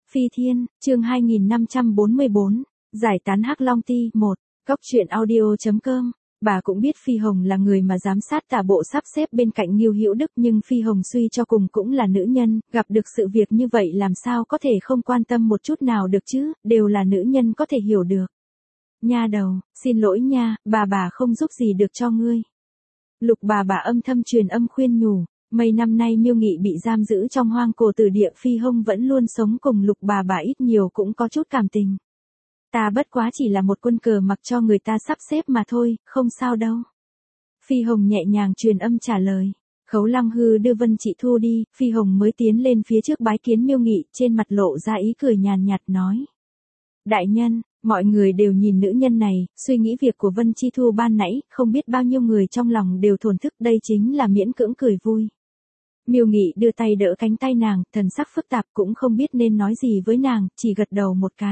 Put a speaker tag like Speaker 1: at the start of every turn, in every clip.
Speaker 1: Phi Thiên, chương 2544, giải tán Hắc Long Ti 1, Cóc truyện audio.com. Bà cũng biết Phi Hồng là người mà giám sát tả bộ sắp xếp bên cạnh Ngưu Hữu Đức, nhưng Phi Hồng suy cho cùng cũng là nữ nhân, gặp được sự việc như vậy làm sao có thể không quan tâm một chút nào được chứ, đều là nữ nhân có thể hiểu được. Nha đầu, xin lỗi nha, bà không giúp gì được cho ngươi. Lục bà âm thầm truyền âm khuyên nhủ. Mấy năm nay Miêu Nghị bị giam giữ trong hoang cổ tử địa, Phi Hồng vẫn luôn sống cùng Lục bà ít nhiều cũng có chút cảm tình. Ta bất quá chỉ là một quân cờ mặc cho người ta sắp xếp mà thôi, không sao đâu. Phi Hồng nhẹ nhàng truyền âm trả lời. Khấu Lăng Hư đưa Vân Chị Thu đi, Phi Hồng mới tiến lên phía trước bái kiến Miêu Nghị, trên mặt lộ ra ý cười nhàn nhạt nói. Đại nhân, mọi người đều nhìn nữ nhân này, suy nghĩ việc của Vân Chi Thu ban nãy, không biết bao nhiêu người trong lòng đều thổn thức, đây chính là miễn cưỡng cười vui. Miêu Nghị đưa tay đỡ cánh tay nàng, thần sắc phức tạp cũng không biết nên nói gì với nàng, chỉ gật đầu một cái.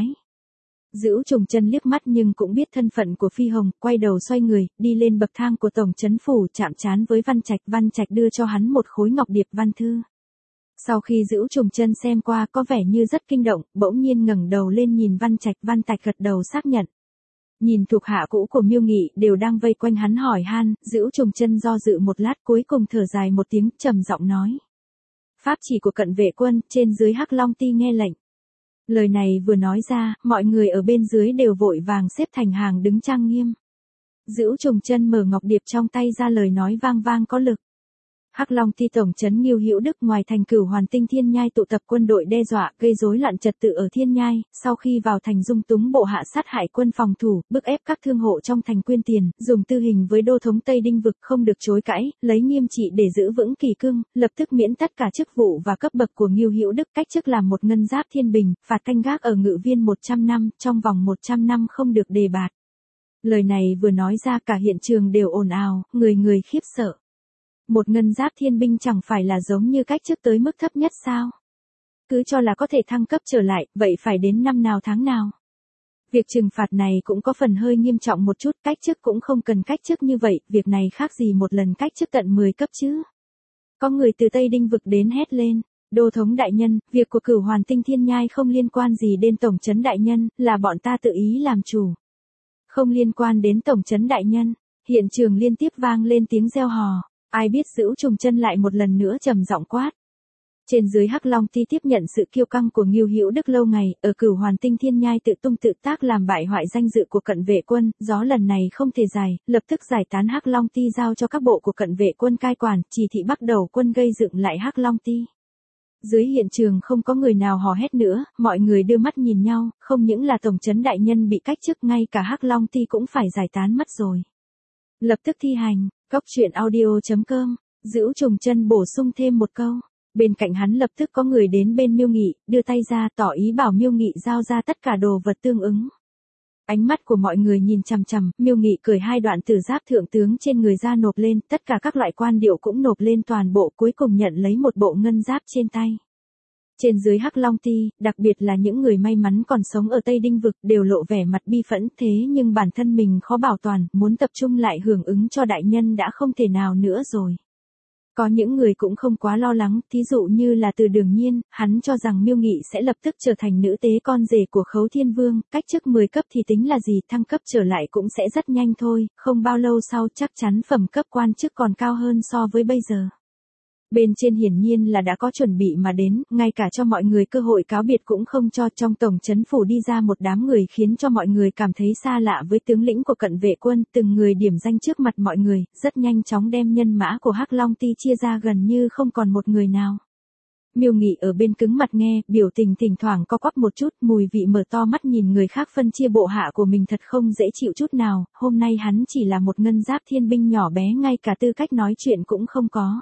Speaker 1: Dữu Trùng Chân liếc mắt nhưng cũng biết thân phận của Phi Hồng, quay đầu xoay người, đi lên bậc thang của tổng trấn phủ, chạm trán với Văn Trạch đưa cho hắn một khối ngọc điệp văn thư. Sau khi Dữu Trùng Chân xem qua có vẻ như rất kinh động, bỗng nhiên ngẩng đầu lên nhìn Văn Trạch gật đầu xác nhận. Nhìn thuộc hạ cũ của Miêu Nghị đều đang vây quanh hắn hỏi han, Dữu Trùng Chân do dự một lát cuối cùng thở dài một tiếng, trầm giọng nói. Pháp chỉ của Cận Vệ Quân, trên dưới Hắc Long Ti nghe lệnh. Lời này vừa nói ra, mọi người ở bên dưới đều vội vàng xếp thành hàng đứng trang nghiêm. Dữu Trùng Chân mở ngọc điệp trong tay ra, lời nói vang vang có lực. Hắc Long Ti tổng trấn Ngưu Hữu Đức ngoài thành Cửu Hoàn Tinh Thiên Nhai tụ tập quân đội đe dọa, gây rối loạn trật tự ở Thiên Nhai, sau khi vào thành dung túng bộ hạ sát hại quân phòng thủ, bức ép các thương hộ trong thành quyên tiền, dùng tư hình với đô thống Tây Đinh vực không được chối cãi, lấy nghiêm trị để giữ vững kỷ cương, lập tức miễn tất cả chức vụ và cấp bậc của Ngưu Hữu Đức, cách chức làm một ngân giáp thiên bình, phạt canh gác ở ngự viên 100 năm, trong vòng 100 năm không được đề bạt. Lời này vừa nói ra cả hiện trường đều ồn ào, người khiếp sợ. Một ngân giáp thiên binh chẳng phải là giống như cách chức tới mức thấp nhất sao? Cứ cho là có thể thăng cấp trở lại, vậy phải đến năm nào tháng nào? Việc trừng phạt này cũng có phần hơi nghiêm trọng một chút, cách chức cũng không cần cách chức như vậy, việc này khác gì một lần cách chức tận 10 cấp chứ? Có người từ Tây Đinh vực đến hét lên, đô thống đại nhân, việc của Cửu Hoàn Tinh Thiên Nhai không liên quan gì đến tổng trấn đại nhân, là bọn ta tự ý làm chủ. Không liên quan đến tổng trấn đại nhân, hiện trường liên tiếp vang lên tiếng reo hò. Ai biết Dữu Trùng Chân lại một lần nữa trầm giọng quát. Trên dưới Hắc Long Ti tiếp nhận sự kiêu căng của Ngưu Hữu Đức lâu ngày, ở Cửu Hoàn Tinh Thiên Nhai tự tung tự tác làm bại hoại danh dự của Cận Vệ Quân, gió lần này không thể dài, lập tức giải tán Hắc Long Ti giao cho các bộ của Cận Vệ Quân cai quản, chỉ thị bắt đầu quân gây dựng lại Hắc Long Ti. Dưới hiện trường không có người nào hò hét nữa, mọi người đưa mắt nhìn nhau, không những là tổng trấn đại nhân bị cách chức, ngay cả Hắc Long Ti cũng phải giải tán mất rồi. Lập tức thi hành. Cóc truyện audio.com, Dữu Trùng Chân bổ sung thêm một câu. Bên cạnh hắn lập tức có người đến bên Miêu Nghị, đưa tay ra tỏ ý bảo Miêu Nghị giao ra tất cả đồ vật tương ứng. Ánh mắt của mọi người nhìn chằm chằm, Miêu Nghị cởi hai đoạn tử giáp thượng tướng trên người ra nộp lên, tất cả các loại quan điệu cũng nộp lên toàn bộ, cuối cùng nhận lấy một bộ ngân giáp trên tay. Trên dưới Hắc Long Ti, đặc biệt là những người may mắn còn sống ở Tây Đinh vực đều lộ vẻ mặt bi phẫn, thế nhưng bản thân mình khó bảo toàn, muốn tập trung lại hưởng ứng cho đại nhân đã không thể nào nữa rồi. Có những người cũng không quá lo lắng, thí dụ như là Từ Đường Nhiên, hắn cho rằng Miêu Nghị sẽ lập tức trở thành nữ tế con rể của Khấu Thiên Vương, cách chức 10 cấp thì tính là gì, thăng cấp trở lại cũng sẽ rất nhanh thôi, không bao lâu sau chắc chắn phẩm cấp quan chức còn cao hơn so với bây giờ. Bên trên hiển nhiên là đã có chuẩn bị mà đến, ngay cả cho mọi người cơ hội cáo biệt cũng không cho. Trong tổng trấn phủ đi ra một đám người khiến cho mọi người cảm thấy xa lạ với tướng lĩnh của Cận Vệ Quân, từng người điểm danh trước mặt mọi người, rất nhanh chóng đem nhân mã của Hắc Long Ti chia ra gần như không còn một người nào. Miêu Nghị ở bên cứng mặt nghe, biểu tình thỉnh thoảng co quắp một chút, mùi vị mở to mắt nhìn người khác phân chia bộ hạ của mình thật không dễ chịu chút nào, hôm nay hắn chỉ là một ngân giáp thiên binh nhỏ bé, ngay cả tư cách nói chuyện cũng không có.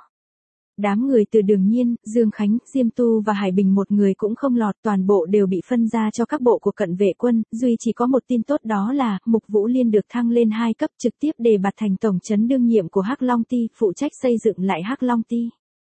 Speaker 1: Đám người Từ Đường Nhiên, Dương Khánh, Diêm Tu và Hải Bình một người cũng không lọt, toàn bộ đều bị phân ra cho các bộ của Cận Vệ Quân, duy chỉ có một tin tốt đó là, Mục Vũ Liên được thăng lên 2 cấp, trực tiếp đề bạt thành tổng trấn đương nhiệm của Hắc Long Ti, phụ trách xây dựng lại Hắc Long Ti.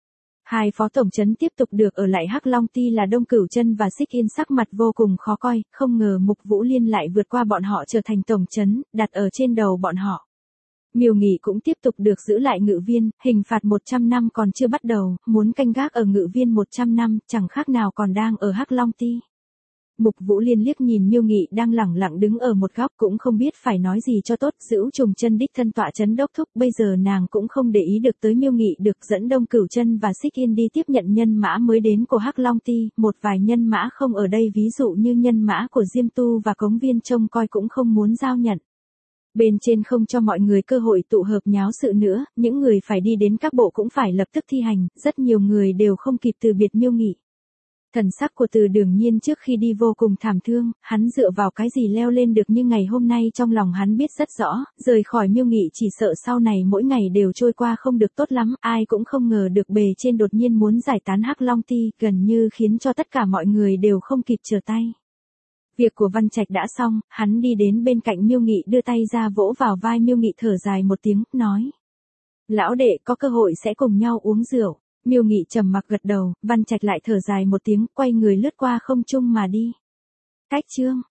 Speaker 1: Hai phó tổng trấn tiếp tục được ở lại Hắc Long Ti là Đông Cửu Chân và Xích Yên, sắc mặt vô cùng khó coi, không ngờ Mục Vũ Liên lại vượt qua bọn họ trở thành tổng trấn, đặt ở trên đầu bọn họ. Miêu Nghị cũng tiếp tục được giữ lại ngự viên, hình phạt 100 năm còn chưa bắt đầu, muốn canh gác ở ngự viên 100 năm, chẳng khác nào còn đang ở Hắc Long Ti. Mục Vũ Liên liếc nhìn Miêu Nghị đang lẳng lặng đứng ở một góc cũng không biết phải nói gì cho tốt, Dữu Trùng Chân đích thân tọa chấn đốc thúc, bây giờ nàng cũng không để ý được tới Miêu Nghị, được dẫn Đông Cửu Chân và Xích Yên đi tiếp nhận nhân mã mới đến của Hắc Long Ti, một vài nhân mã không ở đây ví dụ như nhân mã của Diêm Tu và Cống Viên trông coi cũng không muốn giao nhận. Bên trên không cho mọi người cơ hội tụ hợp nháo sự nữa, những người phải đi đến các bộ cũng phải lập tức thi hành, rất nhiều người đều không kịp từ biệt Miêu Nghị. Thần sắc của Từ Đường Nhiên trước khi đi vô cùng thảm thương, hắn dựa vào cái gì leo lên được như ngày hôm nay, trong lòng hắn biết rất rõ, rời khỏi Miêu Nghị chỉ sợ sau này mỗi ngày đều trôi qua không được tốt lắm, ai cũng không ngờ được bề trên đột nhiên muốn giải tán Hắc Long Ti, gần như khiến cho tất cả mọi người đều không kịp trở tay. Việc của Văn Trạch đã xong, hắn đi đến bên cạnh Miêu Nghị đưa tay ra vỗ vào vai Miêu Nghị, thở dài một tiếng, nói: "Lão đệ, có cơ hội sẽ cùng nhau uống rượu." Miêu Nghị trầm mặc gật đầu, Văn Trạch lại thở dài một tiếng, quay người lướt qua không trung mà đi. Cách chương